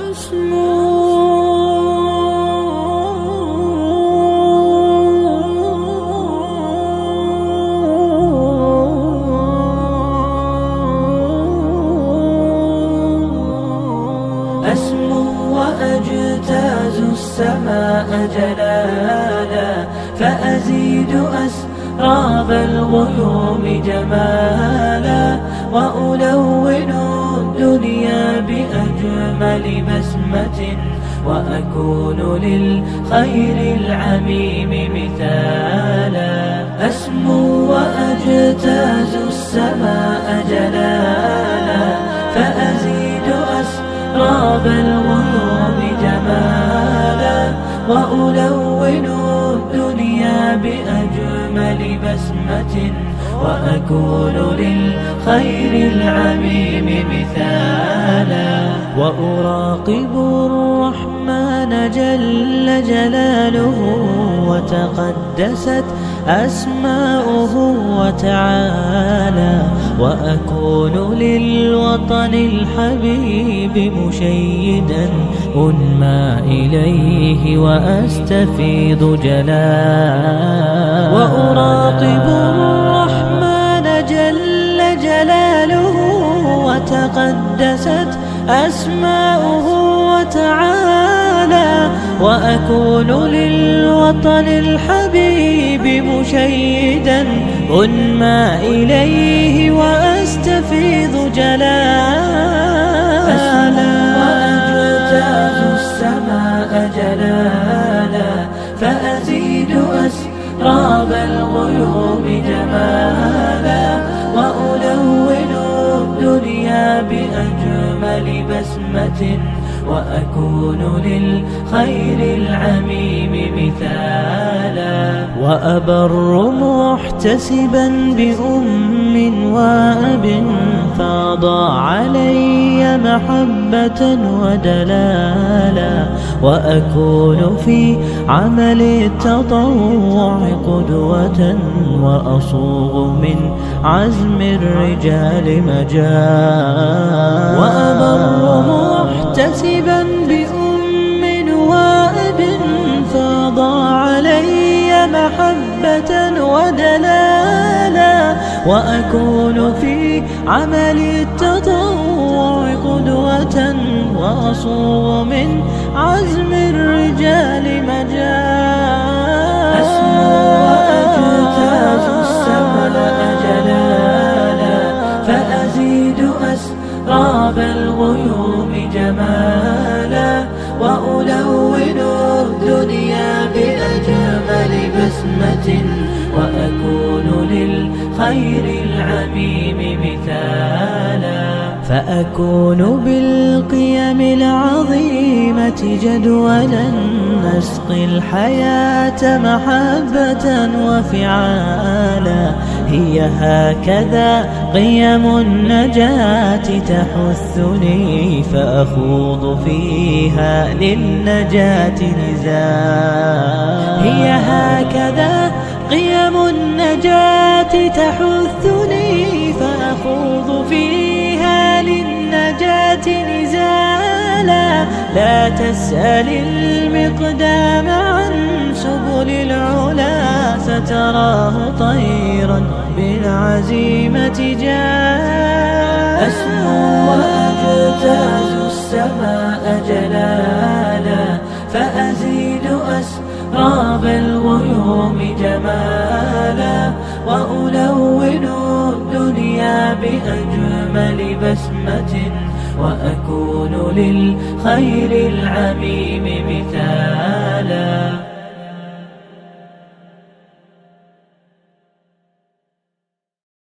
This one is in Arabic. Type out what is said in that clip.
أسمو وأجتاز السماء جلالا، فأزيد أسراب الغيوم جمالا، وألون الدنيا بأجمل بسمة، وأكون للخير العميم مثالا. أسمو وأجتاز السماء جلالا، فأزيد أسراب الغيوم جمالا، وألون الدنيا بأجمل بسمة، وأكون للخير العميم مثالا. وأراقب الرحمن جل جلاله، وتقدست أسماؤه وتعالى، وأكون للوطن الحبيب مشيدا أنمى إليه وأستفيض جلالا. وأراقب الرحمن جل جلاله، وتقدست أسماؤه وتعالى، وأكون للوطن الحبيب مشيدا أنمى إليه وأستفيض جلالا. أسمو وأجتاز السماء جلالا، فأزيد أسراب الغيوم جمالا، وألون الدنيا بأجمل بسمة، وأكون للخير العميم مثالا. وأبر محتسبا بأم وأب، فاض علي محبة ودلالا، وأكون في عمل التطوع قدوة، وأصوغ من عزم الرجال مجالا. وأبر محتسبا بأم وأب، فاض علي محبة ودلالا، وأكون في عمل التطوع قدوة، وأصوغ من عزم الرجال مجالا. أسمو وأجتاز السماء جلالا، فأزيد أسراب الغيوم جمالا، وألون الدنيا بأجمل بسمة، وأكون للخير العميم مثالا. فأكون بالقيم العظيمة جدولا، نسقي الحياة محبة وفعالا. هي هكذا قيم النجاة تحثني، فأخوض فيها للنجاة نزالا. هي هكذا قيم النجاة تحثني، فأخوض فيها للنجاة نزالا. لا تسأل المقدام عن سبل العلا، ستراه طيرا بالعزيمة جالا. أسمو وأجتاز السماء جلالا، فأزيد أسراب الغيوم جمالا، وألون الدنيا بأجمل بسمة، وأكون للخير العميم مثالا.